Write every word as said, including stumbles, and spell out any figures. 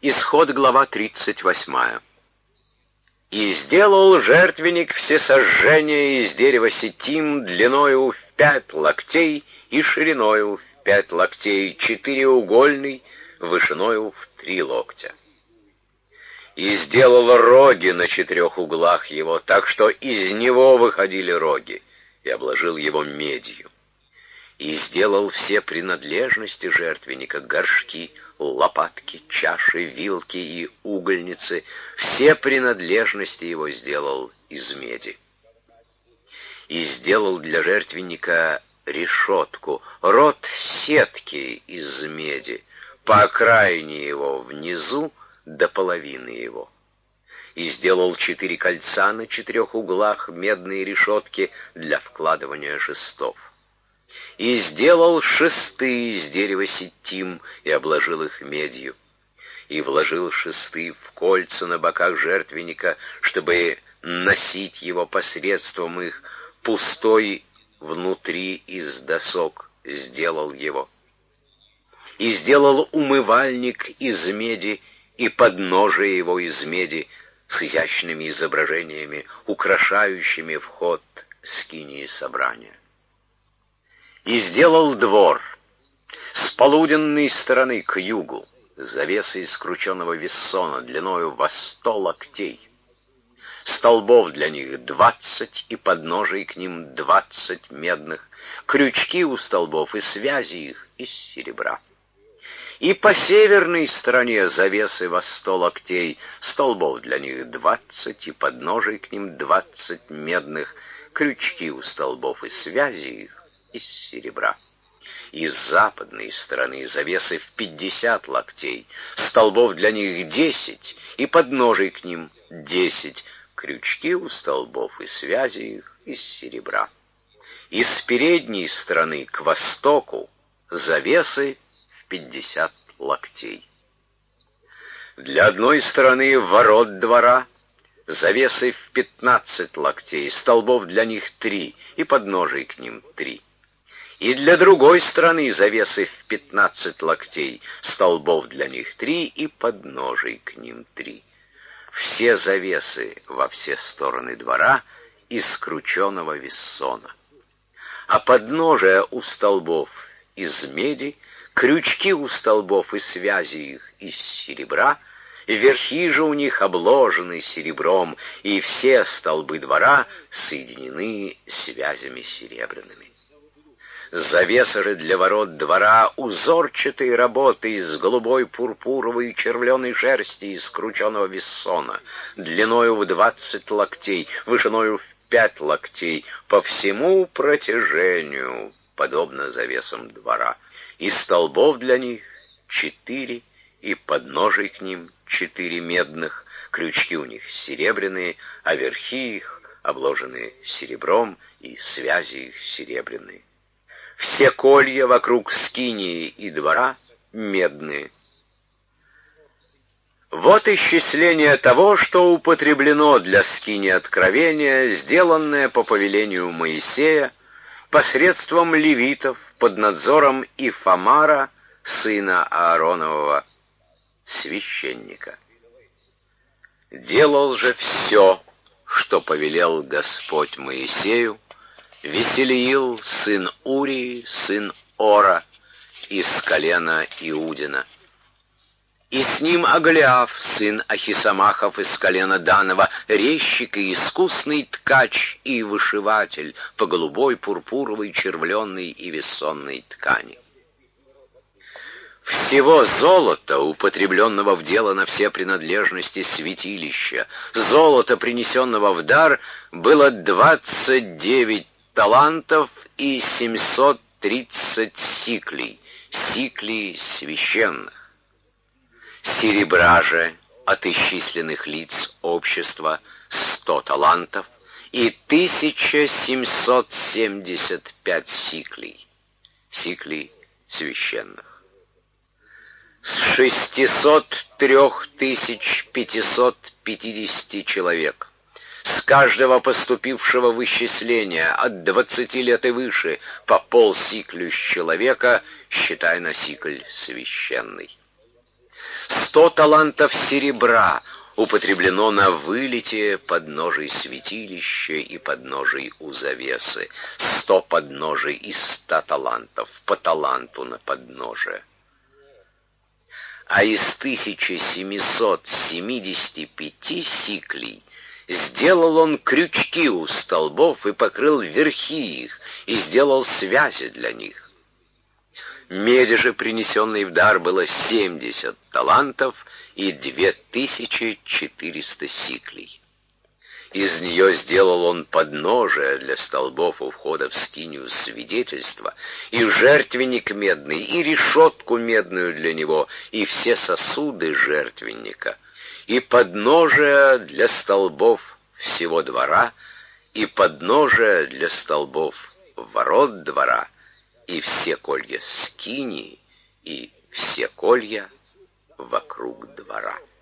Исход, глава тридцать восьмая. «И сделал жертвенник всесожжения из дерева ситим длиною в пять локтей и шириною в пять локтей, четыреугольный, вышиною в три локтя. И сделал роги на четырех углах его, так что из него выходили роги, и обложил его медью. И сделал все принадлежности жертвенника, горшки, лопатки, чаши, вилки и угольницы, все принадлежности его сделал из меди. И сделал для жертвенника решетку, рот сетки из меди, по окраине его внизу до половины его. И сделал четыре кольца на четырех углах медные решетки для вкладывания шестов. И сделал шесты из дерева ситим и обложил их медью. И вложил шесты в кольца на боках жертвенника, чтобы носить его посредством их, пустой внутри из досок сделал его. И сделал умывальник из меди и подножие его из меди с изящными изображениями, украшающими вход скинии собрания. И сделал двор с полуденной стороны к югу, завесы из крученого вессона длиною во сто локтей, столбов для них двадцать и подножий к ним двадцать медных, крючки у столбов и связи их из серебра. И по северной стороне завесы во сто локтей, столбов для них двадцать и подножий к ним двадцать медных, крючки у столбов и связи их из серебра. И с западной стороны завесы в пятьдесят локтей, столбов для них десять и подножий к ним десять, крючки у столбов и связи их из серебра. И с передней стороны к востоку завесы в пятьдесят локтей. Для одной стороны ворот двора завесы в пятнадцать локтей, столбов для них три и подножий к ним три. И для другой стороны завесы в пятнадцать локтей, столбов для них три и подножий к ним три. Все завесы во все стороны двора из крученого вессона. А подножия у столбов из меди, крючки у столбов и связи их из серебра, верхи же у них обложены серебром, и все столбы двора соединены связями серебряными. Завеса же для ворот двора узорчатой работы из голубой, пурпуровой и червленой шерсти из крученого вессона, длиною в двадцать локтей, вышиною в пять локтей, по всему протяжению, подобно завесам двора. И столбов для них четыре, и подножий к ним четыре медных, крючки у них серебряные, а верхи их обложены серебром, и связи их серебряные. Все колья вокруг скинии и двора медные. Вот исчисление того, что употреблено для скинии откровения, сделанное по повелению Моисея посредством левитов под надзором Ифамара, сына Ааронового, священника. Делал же все, что повелел Господь Моисею, Веселиил, сын Урии, сын Ора, из колена Иудина. И с ним Аголиаф, сын Ахисамахов, из колена Данова, резчик и искусный ткач и вышиватель по голубой, пурпуровой, червленной и вессонной ткани. Всего золота, употребленного в дело на все принадлежности святилища, золота, принесенного в дар, было двадцать девять талантов и семьсот тридцать сиклей, сиклей священных. Серебра же от исчисленных лиц общества сто талантов и тысяча семьсот семьдесят пять сиклей, сиклей священных. С шестисот трех тысяч пятисот пятидесяти человек, с каждого поступившего в исчисление от двадцати лет и выше по полсиклю с человека, считай на сикль священный. Сто талантов серебра употреблено на вылете подножий святилища и подножий у завесы. Сто подножий из ста талантов по таланту на подножие. А из тысячи семисот семидесяти пяти сиклей сделал он крючки у столбов и покрыл верхи их, и сделал связи для них. Меди же, принесенной в дар, было семьдесят талантов и две тысячи четыреста сиклей. Из нее сделал он подножие для столбов у входа в скинию свидетельства, и жертвенник медный, и решетку медную для него, и все сосуды жертвенника, и подножие для столбов всего двора, и подножие для столбов ворот двора, и все колья скинии, и все колья вокруг двора.